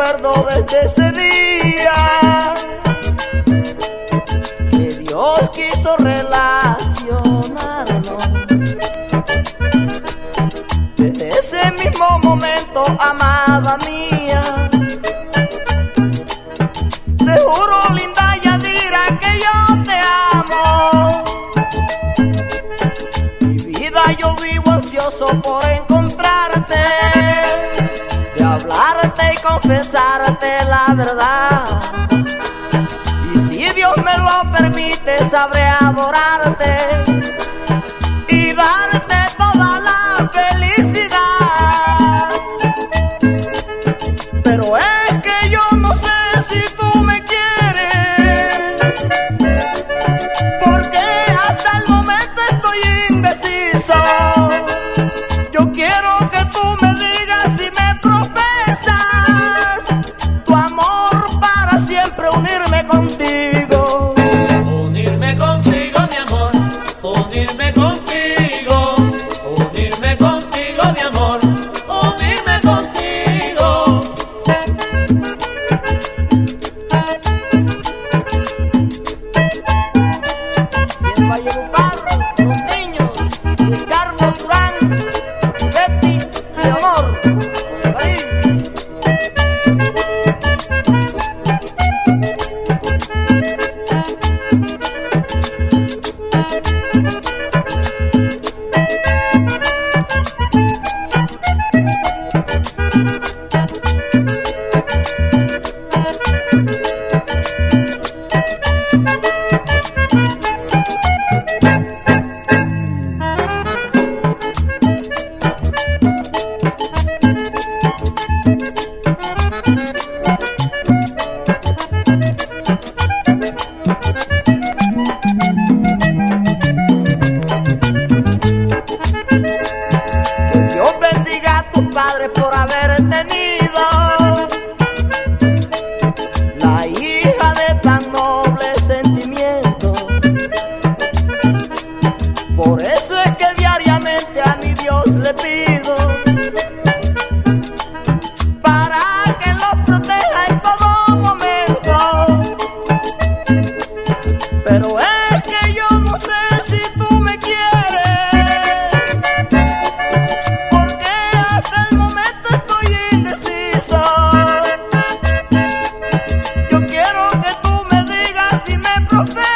recuerdo desde ese día que Dios quiso relacionarnos. Desde ese mismo momento, amada mía, te juro, linda Yadira, que yo te amo. Mi vida yo vivo ansioso por encontrarte, de hablarte y confesarte la verdad. Y si Dios me lo permite, sabré adorarte y darte toda la felicidad. Pero es que yo no sé si tú me quieres, porque hasta el momento estoy indeciso. Yo quiero que tú me digas si me profesas tu amor para siempre unirme contigo. Unirme contigo, mi amor, unirme contigo, unirme contigo, mi amor, unirme contigo. Y en Valledupar, los niños, Luis Carlos Durán, Betty, Leonor, ahí. Que Dios bendiga a tus padres por haber tenido la hija de tan noble sentimiento. Por eso es que diariamente a mi Dios le pido para que los proteja en todo momento. Pero es que yo no sé si tú me quieres, porque hasta el momento estoy indeciso. Yo quiero que tú me digas si me profesas